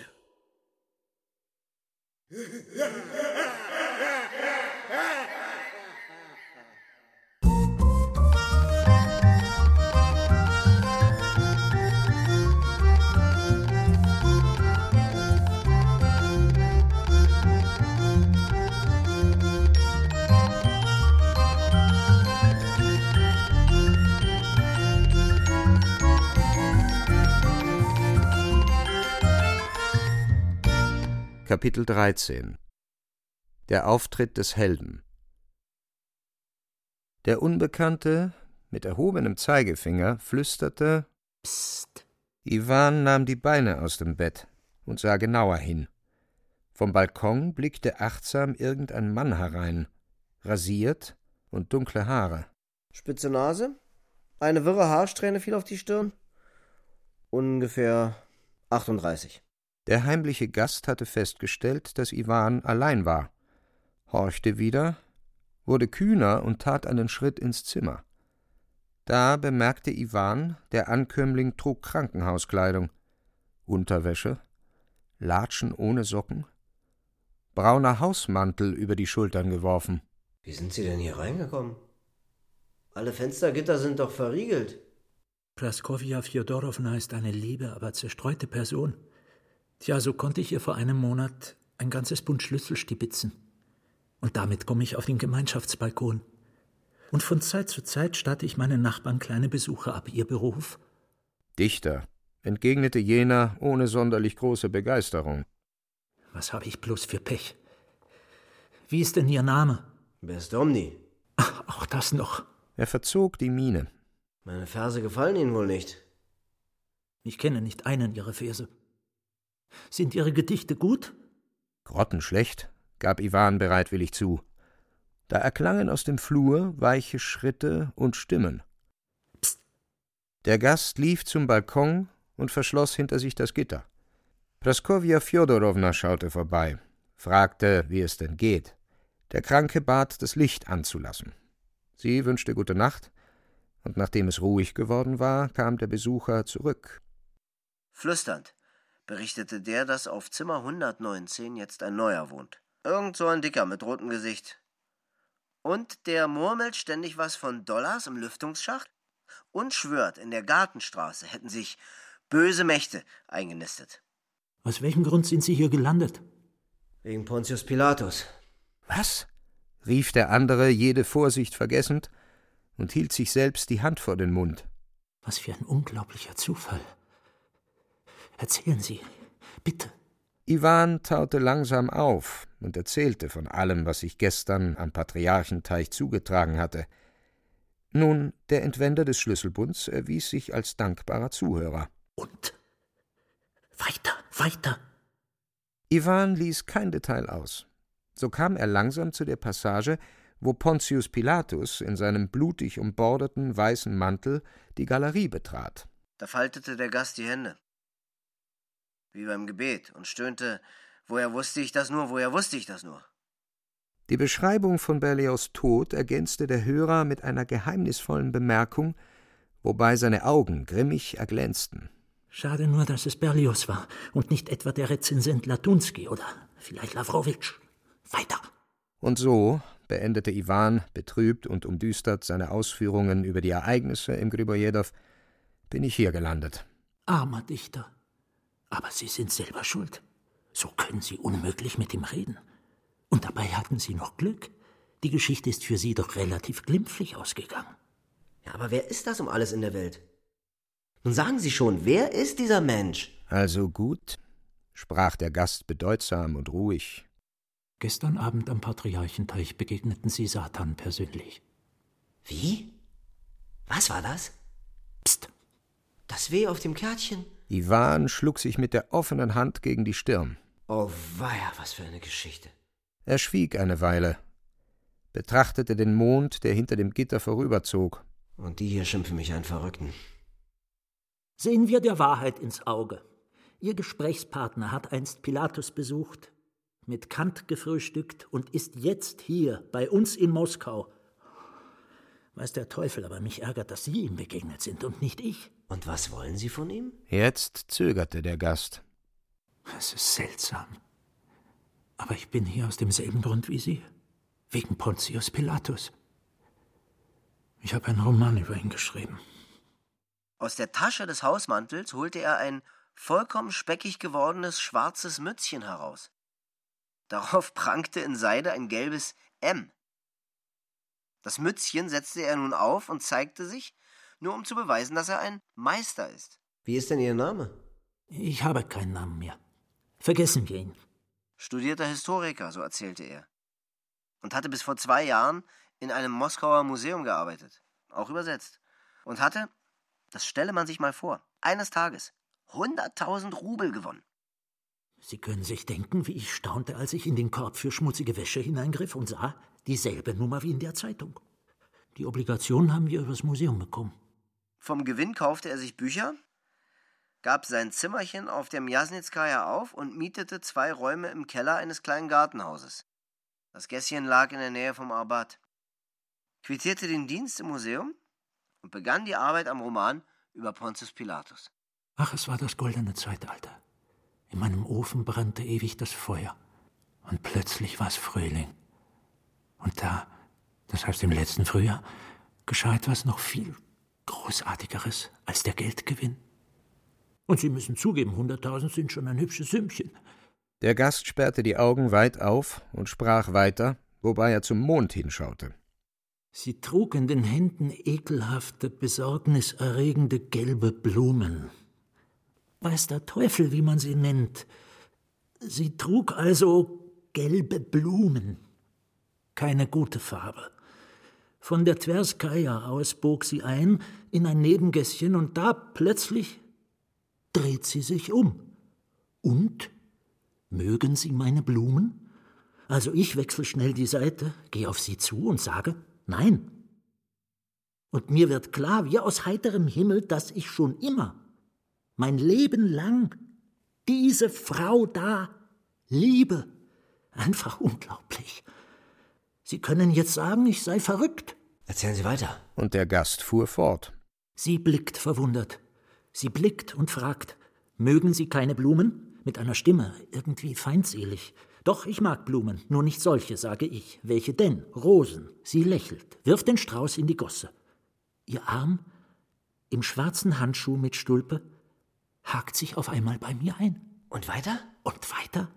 Kapitel 13 Der Auftritt des Helden. Der Unbekannte mit erhobenem Zeigefinger flüsterte: Psst. Iwan nahm die Beine aus dem Bett und sah genauer hin. Vom Balkon blickte achtsam irgendein Mann herein, rasiert und dunkle Haare. Spitze Nase, eine wirre Haarsträhne fiel auf die Stirn. Ungefähr 38. Der heimliche Gast hatte festgestellt, dass Iwan allein war, horchte wieder, wurde kühner und tat einen Schritt ins Zimmer. Da bemerkte Iwan, der Ankömmling trug Krankenhauskleidung, Unterwäsche, Latschen ohne Socken, brauner Hausmantel über die Schultern geworfen. Wie sind Sie denn hier reingekommen? Alle Fenstergitter sind doch verriegelt. Praskowja Fjodorowna ist eine liebe, aber zerstreute Person. Tja, so konnte ich ihr vor einem Monat ein ganzes Bund Schlüssel stibitzen. Und damit komme ich auf den Gemeinschaftsbalkon. Und von Zeit zu Zeit statte ich meinen Nachbarn kleine Besuche ab. Ihr Beruf? Dichter, entgegnete jener ohne sonderlich große Begeisterung. Was habe ich bloß für Pech? Wie ist denn Ihr Name? Bestomni. Ach, auch das noch. Er verzog die Miene. Meine Verse gefallen Ihnen wohl nicht. Ich kenne nicht einen Ihrer Verse. Sind Ihre Gedichte gut? Grottenschlecht, gab Iwan bereitwillig zu. Da erklangen aus dem Flur weiche Schritte und Stimmen. Psst. Der Gast lief zum Balkon und verschloss hinter sich das Gitter. Praskowja Fjodorowna schaute vorbei, fragte, wie es denn geht. Der Kranke bat, das Licht anzulassen. Sie wünschte gute Nacht, und nachdem es ruhig geworden war, kam der Besucher zurück. Flüsternd berichtete der, dass auf Zimmer 119 jetzt ein Neuer wohnt. Irgend so ein Dicker mit rotem Gesicht. Und der murmelt ständig was von Dollars im Lüftungsschacht und schwört, in der Gartenstraße hätten sich böse Mächte eingenistet. Aus welchem Grund sind Sie hier gelandet? Wegen Pontius Pilatus. Was? Rief der andere, jede Vorsicht vergessend, und hielt sich selbst die Hand vor den Mund. Was für ein unglaublicher Zufall. Erzählen Sie, bitte. Iwan taute langsam auf und erzählte von allem, was sich gestern am Patriarchenteich zugetragen hatte. Nun, der Entwender des Schlüsselbunds erwies sich als dankbarer Zuhörer. Und? Weiter! Iwan ließ kein Detail aus. So kam er langsam zu der Passage, wo Pontius Pilatus in seinem blutig umborderten weißen Mantel die Galerie betrat. Da faltete der Gast die Hände, wie beim Gebet, und stöhnte: Woher wusste ich das nur? Die Beschreibung von Berlioz' Tod ergänzte der Hörer mit einer geheimnisvollen Bemerkung, wobei seine Augen grimmig erglänzten. Schade nur, dass es Berlioz war und nicht etwa der Rezensent Latunski oder vielleicht Lawrowitsch. Weiter! Und so beendete Iwan, betrübt und umdüstert, seine Ausführungen über die Ereignisse im Gribojedow, bin ich hier gelandet. Armer Dichter. Aber Sie sind selber schuld. So können Sie unmöglich mit ihm reden. Und dabei hatten Sie noch Glück. Die Geschichte ist für Sie doch relativ glimpflich ausgegangen. Ja, aber wer ist das um alles in der Welt? Nun sagen Sie schon, wer ist dieser Mensch? Also gut, sprach der Gast bedeutsam und ruhig. Gestern Abend am Patriarchenteich begegneten Sie Satan persönlich. Wie? Was war das? Psst. Das W auf dem Kärtchen? Iwan schlug sich mit der offenen Hand gegen die Stirn. Oh weia, was für eine Geschichte. Er schwieg eine Weile, betrachtete den Mond, der hinter dem Gitter vorüberzog. Und die hier schimpfen mich einen Verrückten. Sehen wir der Wahrheit ins Auge. Ihr Gesprächspartner hat einst Pilatus besucht, mit Kant gefrühstückt und ist jetzt hier bei uns in Moskau. Weiß der Teufel, aber mich ärgert, dass Sie ihm begegnet sind und nicht ich. Und was wollen Sie von ihm? Jetzt zögerte der Gast. Es ist seltsam. Aber ich bin hier aus demselben Grund wie Sie. Wegen Pontius Pilatus. Ich habe einen Roman über ihn geschrieben. Aus der Tasche des Hausmantels holte er ein vollkommen speckig gewordenes schwarzes Mützchen heraus. Darauf prangte in Seide ein gelbes M. Das Mützchen setzte er nun auf und zeigte sich, nur um zu beweisen, dass er ein Meister ist. Wie ist denn Ihr Name? Ich habe keinen Namen mehr. Vergessen wir ihn. Studierter Historiker, so erzählte er. Und hatte bis vor 2 Jahren in einem Moskauer Museum gearbeitet, auch übersetzt. Und hatte, das stelle man sich mal vor, eines Tages 100.000 Rubel gewonnen. Sie können sich denken, wie ich staunte, als ich in den Korb für schmutzige Wäsche hineingriff und sah, dieselbe Nummer wie in der Zeitung. Die Obligationen haben wir übers Museum bekommen. Vom Gewinn kaufte er sich Bücher, gab sein Zimmerchen auf der Mjasnitskaja auf und mietete 2 Räume im Keller eines kleinen Gartenhauses. Das Gässchen lag in der Nähe vom Arbat. Quittierte den Dienst im Museum und begann die Arbeit am Roman über Pontius Pilatus. Ach, es war das goldene Zeitalter. In meinem Ofen brannte ewig das Feuer. Und plötzlich war es Frühling. Und da, das heißt im letzten Frühjahr, geschah etwas noch viel Großartigeres als der Geldgewinn. Und Sie müssen zugeben, 100.000 sind schon ein hübsches Sümmchen. Der Gast sperrte die Augen weit auf und sprach weiter, wobei er zum Mond hinschaute. Sie trug in den Händen ekelhafte, besorgniserregende gelbe Blumen. Weiß der Teufel, wie man sie nennt. Sie trug also gelbe Blumen. Keine gute Farbe. Von der Twerskaja aus bog sie ein in ein Nebengässchen und da plötzlich dreht sie sich um. Und? Mögen Sie meine Blumen? Also ich wechsle schnell die Seite, gehe auf sie zu und sage, nein. Und mir wird klar, wie aus heiterem Himmel, dass ich schon immer, mein Leben lang, diese Frau da liebe. Einfach unglaublich. Sie können jetzt sagen, ich sei verrückt. Erzählen Sie weiter. Und der Gast fuhr fort. Sie blickt verwundert. Sie blickt und fragt, mögen Sie keine Blumen? Mit einer Stimme, irgendwie feindselig. Doch, ich mag Blumen, nur nicht solche, sage ich. Welche denn? Rosen. Sie lächelt, wirft den Strauß in die Gosse. Ihr Arm, im schwarzen Handschuh mit Stulpe, hakt sich auf einmal bei mir ein. Und weiter? Und weiter?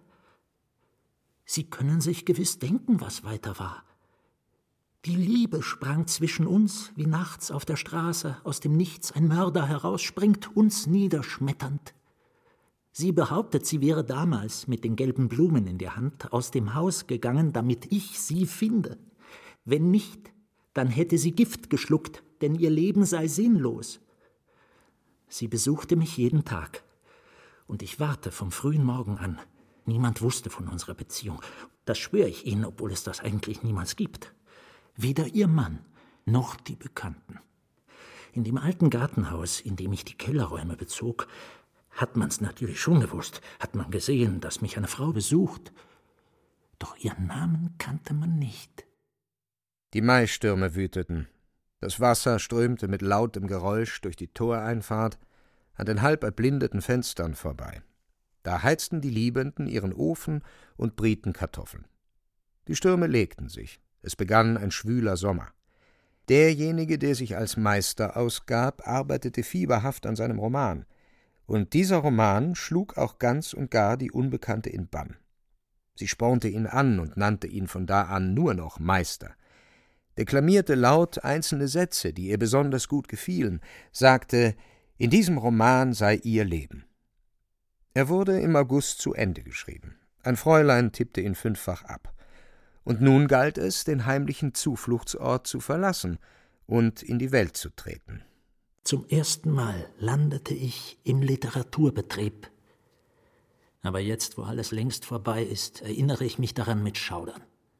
Sie können sich gewiss denken, was weiter war. Die Liebe sprang zwischen uns, wie nachts auf der Straße aus dem Nichts ein Mörder herausspringt, uns niederschmetternd. Sie behauptet, sie wäre damals mit den gelben Blumen in der Hand aus dem Haus gegangen, damit ich sie finde. Wenn nicht, dann hätte sie Gift geschluckt, denn ihr Leben sei sinnlos. Sie besuchte mich jeden Tag, und ich warte vom frühen Morgen an. Niemand wusste von unserer Beziehung. Das schwöre ich Ihnen, obwohl es das eigentlich niemals gibt. Weder ihr Mann noch die Bekannten. In dem alten Gartenhaus, in dem ich die Kellerräume bezog, hat man's natürlich schon gewusst, hat man gesehen, dass mich eine Frau besucht. Doch ihren Namen kannte man nicht. Die Maistürme wüteten. Das Wasser strömte mit lautem Geräusch durch die Toreinfahrt an den halb erblindeten Fenstern vorbei. Da heizten die Liebenden ihren Ofen und brieten Kartoffeln. Die Stürme legten sich. Es begann ein schwüler Sommer. Derjenige, der sich als Meister ausgab, arbeitete fieberhaft an seinem Roman. Und dieser Roman schlug auch ganz und gar die Unbekannte in Bann. Sie spornte ihn an und nannte ihn von da an nur noch Meister. Deklamierte laut einzelne Sätze, die ihr besonders gut gefielen, sagte, in diesem Roman sei ihr Leben. Er wurde im August zu Ende geschrieben. Ein Fräulein tippte ihn 5-fach ab. Und nun galt es, den heimlichen Zufluchtsort zu verlassen und in die Welt zu treten. Zum ersten Mal landete ich im Literaturbetrieb. Aber jetzt, wo alles längst vorbei ist, erinnere ich mich daran mit Schaudern.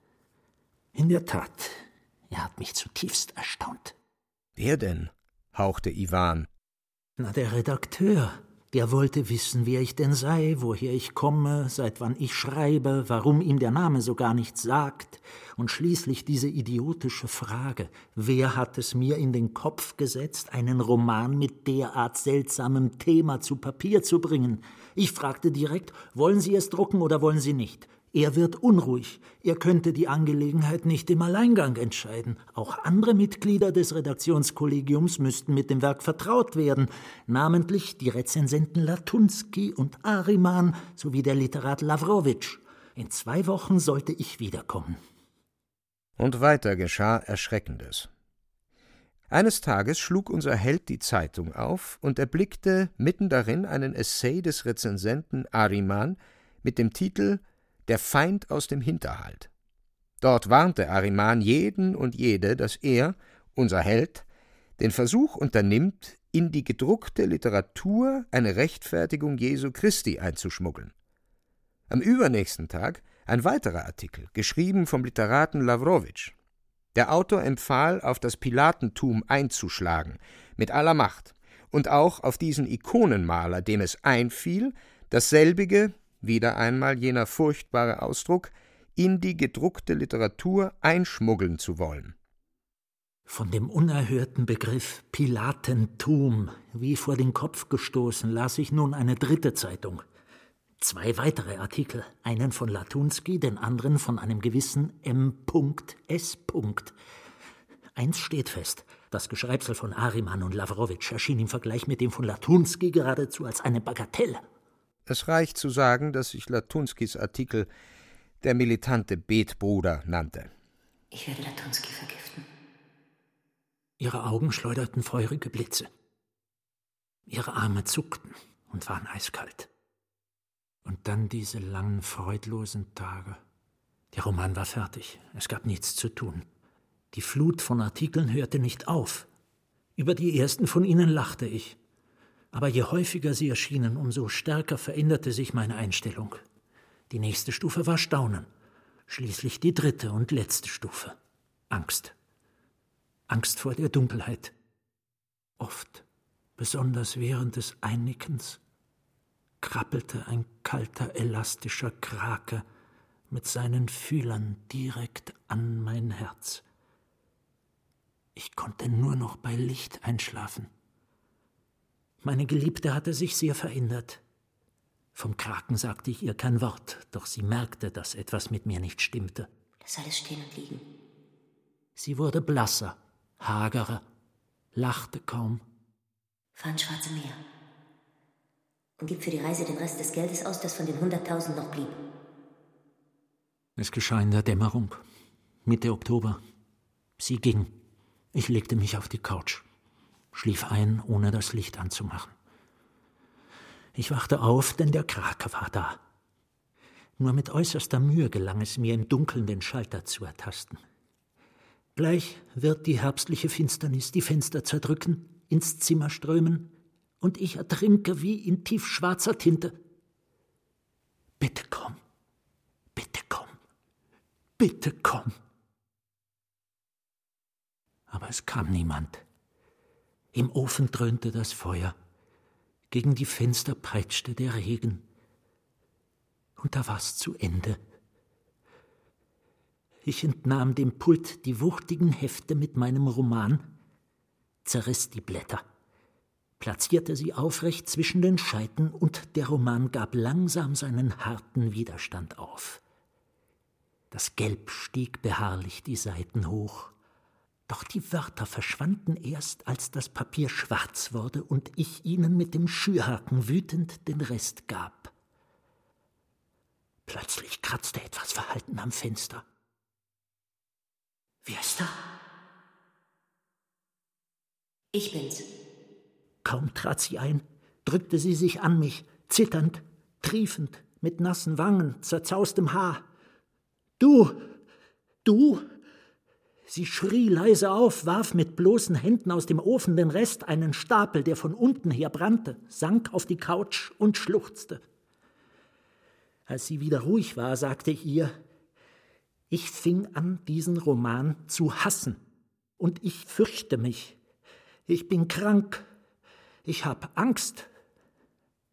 In der Tat, er hat mich zutiefst erstaunt. »Wer denn?« hauchte Iwan. Na, der Redakteur, Der wollte wissen, wer ich denn sei, woher ich komme, seit wann ich schreibe, warum ihm der Name so gar nichts sagt. Und schließlich diese idiotische Frage: Wer hat es mir in den Kopf gesetzt, einen Roman mit derart seltsamem Thema zu Papier zu bringen? Ich fragte direkt: Wollen Sie es drucken oder wollen Sie nicht? Er wird unruhig. Er könnte die Angelegenheit nicht im Alleingang entscheiden. Auch andere Mitglieder des Redaktionskollegiums müssten mit dem Werk vertraut werden, namentlich die Rezensenten Latunsky und Ariman sowie der Literat Lawrowitsch. In 2 Wochen sollte ich wiederkommen. Und weiter geschah Erschreckendes. Eines Tages schlug unser Held die Zeitung auf und erblickte mitten darin einen Essay des Rezensenten Ariman mit dem Titel »Der Feind aus dem Hinterhalt«. Dort warnte Ariman jeden und jede, dass er, unser Held, den Versuch unternimmt, in die gedruckte Literatur eine Rechtfertigung Jesu Christi einzuschmuggeln. Am übernächsten Tag ein weiterer Artikel, geschrieben vom Literaten Lawrowitsch. Der Autor empfahl, auf das Pilatentum einzuschlagen, mit aller Macht, und auch auf diesen Ikonenmaler, dem es einfiel, dasselbige, wieder einmal jener furchtbare Ausdruck, in die gedruckte Literatur einschmuggeln zu wollen. Von dem unerhörten Begriff Pilatentum wie vor den Kopf gestoßen las ich nun eine 3. Zeitung. 2 weitere Artikel, einen von Latunsky, den anderen von einem gewissen M.S. Eins steht fest: Das Geschreibsel von Ariman und Lawrowitsch erschien im Vergleich mit dem von Latunsky geradezu als eine Bagatelle. Es reicht zu sagen, dass sich Latunskys Artikel der militante Betbruder nannte. Ich werde Latunsky vergiften. Ihre Augen schleuderten feurige Blitze. Ihre Arme zuckten und waren eiskalt. Und dann diese langen, freudlosen Tage. Der Roman war fertig, es gab nichts zu tun. Die Flut von Artikeln hörte nicht auf. Über die ersten von ihnen lachte ich. Aber je häufiger sie erschienen, umso stärker veränderte sich meine Einstellung. Die nächste Stufe war Staunen, schließlich die 3. und letzte Stufe: Angst. Angst vor der Dunkelheit. Oft, besonders während des Einnickens, krabbelte ein kalter, elastischer Krake mit seinen Fühlern direkt an mein Herz. Ich konnte nur noch bei Licht einschlafen. Meine Geliebte hatte sich sehr verändert. Vom Kraken sagte ich ihr kein Wort, doch sie merkte, dass etwas mit mir nicht stimmte. Lass alles stehen und liegen. Sie wurde blasser, hagerer, lachte kaum. Fahr ins Schwarze Meer und gib für die Reise den Rest des Geldes aus, das von den 100.000 noch blieb. Es geschah in der Dämmerung, Mitte Oktober. Sie ging. Ich legte mich auf die Couch, schlief ein, ohne das Licht anzumachen. Ich wachte auf, denn der Krake war da. Nur mit äußerster Mühe gelang es mir, im Dunkeln den Schalter zu ertasten. Gleich wird die herbstliche Finsternis die Fenster zerdrücken, ins Zimmer strömen, und ich ertrinke wie in tiefschwarzer Tinte. Bitte komm, bitte komm, bitte komm. Aber es kam niemand. Im Ofen dröhnte das Feuer. Gegen die Fenster peitschte der Regen. Und da war's zu Ende. Ich entnahm dem Pult die wuchtigen Hefte mit meinem Roman, zerriss die Blätter, platzierte sie aufrecht zwischen den Scheiten, und der Roman gab langsam seinen harten Widerstand auf. Das Gelb stieg beharrlich die Seiten hoch. Doch die Wörter verschwanden erst, als das Papier schwarz wurde und ich ihnen mit dem Schürhaken wütend den Rest gab. Plötzlich kratzte etwas verhalten am Fenster. Wer ist da? Ich bin's. Kaum trat sie ein, drückte sie sich an mich, zitternd, triefend, mit nassen Wangen, zerzaustem Haar. Du! Sie schrie leise auf, warf mit bloßen Händen aus dem Ofen den Rest, einen Stapel, der von unten her brannte, sank auf die Couch und schluchzte. Als sie wieder ruhig war, sagte ich ihr: Ich fing an, diesen Roman zu hassen, und ich fürchte mich. Ich bin krank. Ich hab Angst.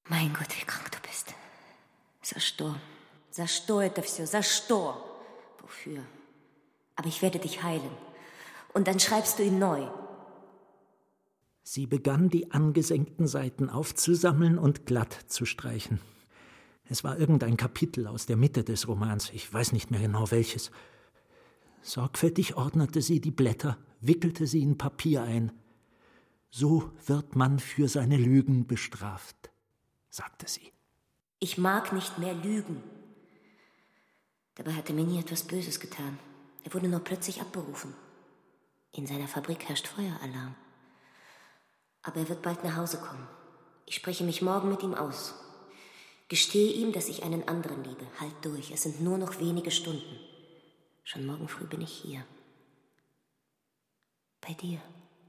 Mein Gott, wie krank du bist. За что? За что это все? За что? Wofür? Aber ich werde dich heilen. Und dann schreibst du ihn neu. Sie begann, die angesenkten Seiten aufzusammeln und glatt zu streichen. Es war irgendein Kapitel aus der Mitte des Romans, ich weiß nicht mehr genau welches. Sorgfältig ordnete sie die Blätter, wickelte sie in Papier ein. So wird man für seine Lügen bestraft, sagte sie. Ich mag nicht mehr lügen. Dabei hat er mir nie etwas Böses getan. Er wurde nur plötzlich abberufen. In seiner Fabrik herrscht Feueralarm. Aber er wird bald nach Hause kommen. Ich spreche mich morgen mit ihm aus. Gestehe ihm, dass ich einen anderen liebe. Halt durch, es sind nur noch wenige Stunden. Schon morgen früh bin ich hier. Bei dir.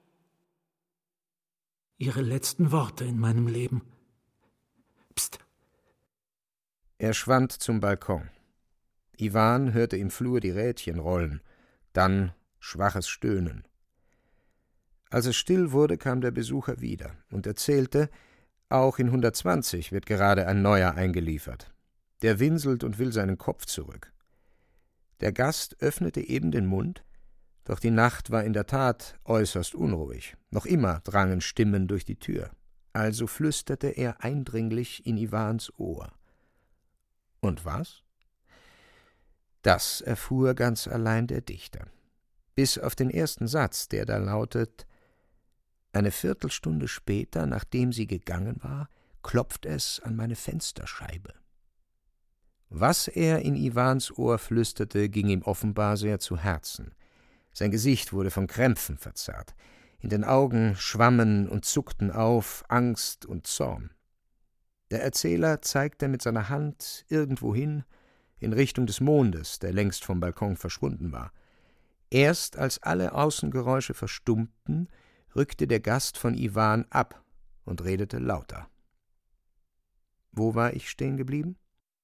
Ihre letzten Worte in meinem Leben. Psst. Er schwand zum Balkon. Iwan hörte im Flur die Rädchen rollen, dann schwaches Stöhnen. Als es still wurde, kam der Besucher wieder und erzählte, auch in 120 wird gerade ein neuer eingeliefert. Der winselt und will seinen Kopf zurück. Der Gast öffnete eben den Mund, doch die Nacht war in der Tat äußerst unruhig. Noch immer drangen Stimmen durch die Tür. Also flüsterte er eindringlich in Iwans Ohr. Und was? Das erfuhr ganz allein der Dichter. Bis auf den ersten Satz, der da lautet: Eine Viertelstunde später, nachdem sie gegangen war, klopft es an meine Fensterscheibe. Was er in Iwans Ohr flüsterte, ging ihm offenbar sehr zu Herzen. Sein Gesicht wurde von Krämpfen verzerrt. In den Augen schwammen und zuckten auf Angst und Zorn. Der Erzähler zeigte mit seiner Hand irgendwohin, in Richtung des Mondes, der längst vom Balkon verschwunden war. Erst als alle Außengeräusche verstummten, rückte der Gast von Iwan ab und redete lauter. Wo war ich stehen geblieben?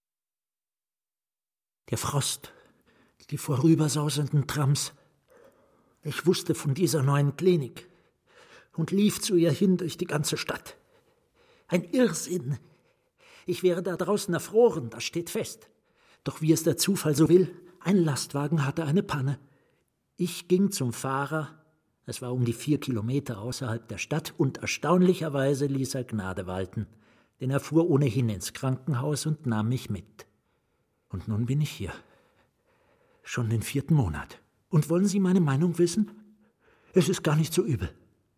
Der Frost, die vorübersausenden Trams. Ich wusste von dieser neuen Klinik und lief zu ihr hin durch die ganze Stadt. Ein Irrsinn. Ich wäre da draußen erfroren, das steht fest. Doch wie es der Zufall so will, ein Lastwagen hatte eine Panne. Ich ging zum Fahrer, es war um die 4 Kilometer außerhalb der Stadt, und erstaunlicherweise ließ er Gnade walten, denn er fuhr ohnehin ins Krankenhaus und nahm mich mit. Und nun bin ich hier. Schon den 4. Monat. Und wollen Sie meine Meinung wissen? Es ist gar nicht so übel.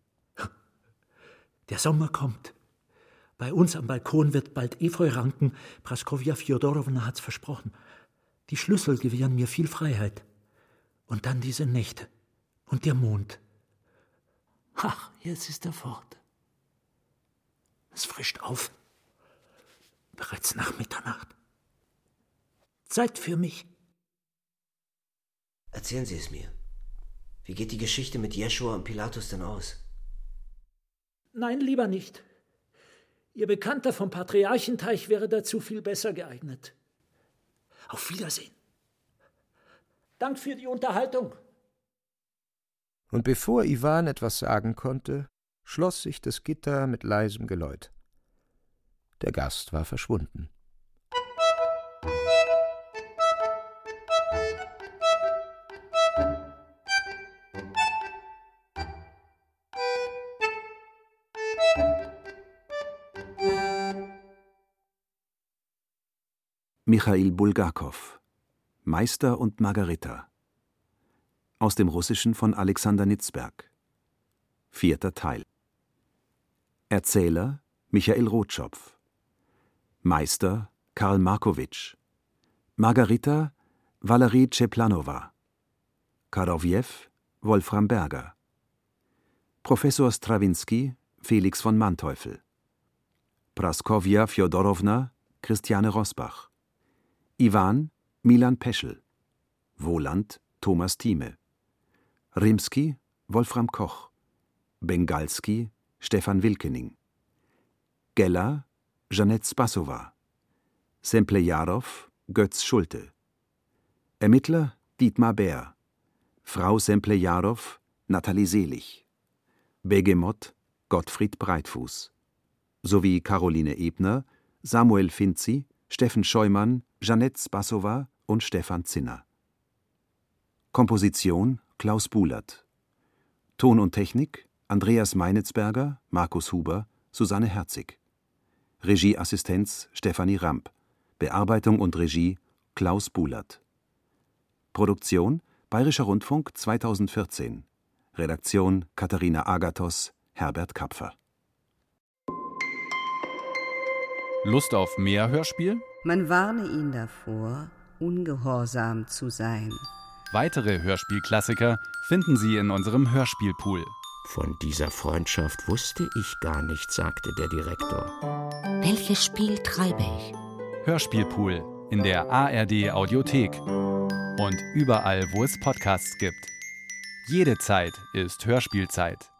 Der Sommer kommt. Bei uns am Balkon wird bald Efeu ranken. Praskowja Fjodorowna hat's versprochen. Die Schlüssel gewähren mir viel Freiheit. Und dann diese Nächte. Und der Mond. Ach, jetzt ist er fort. Es frischt auf. Bereits nach Mitternacht. Zeit für mich. Erzählen Sie es mir. Wie geht die Geschichte mit Jeschua und Pilatus denn aus? Nein, lieber nicht. Ihr Bekannter vom Patriarchenteich wäre dazu viel besser geeignet. Auf Wiedersehen. Dank für die Unterhaltung. Und bevor Iwan etwas sagen konnte, schloss sich das Gitter mit leisem Geläut. Der Gast war verschwunden. Michail Bulgakow, Meister und Margarita. Aus dem Russischen von Alexander Nitzberg. 4. Teil. Erzähler Michael Rotschopf. Meister Karl Markowitsch. Margarita Valerie Czeplanova. Karowjew Wolfram Berger. Professor Strawinski Felix von Manteuffel. Praskowja Fjodorowna Christiane Rosbach. Iwan Milan Peschel. Woland Thomas Thieme. Rimski Wolfram Koch. Bengalski Stefan Wilkening. Geller Jeanette Spassowa. Semplejarow Götz Schulte. Ermittler Dietmar Bär. Frau Semplejarow Nathalie Selig. Begemot Gottfried Breitfuß. sowie Caroline Ebner, Samuel Finzi, Steffen Scheumann, Jeanette Spassowa und Stefan Zinner. Komposition Klaus Buhlert. Ton und Technik Andreas Meinitzberger, Markus Huber, Susanne Herzig. Regieassistenz Stefanie Ramp. Bearbeitung und Regie Klaus Buhlert. Produktion Bayerischer Rundfunk 2014. Redaktion Katharina Agathos, Herbert Kapfer. Lust auf mehr Hörspiel? Man warne ihn davor, ungehorsam zu sein. Weitere Hörspielklassiker finden Sie in unserem Hörspielpool. Von dieser Freundschaft wusste ich gar nichts, sagte der Direktor. Welches Spiel treibe ich? Hörspielpool in der ARD Audiothek und überall, wo es Podcasts gibt. Jede Zeit ist Hörspielzeit.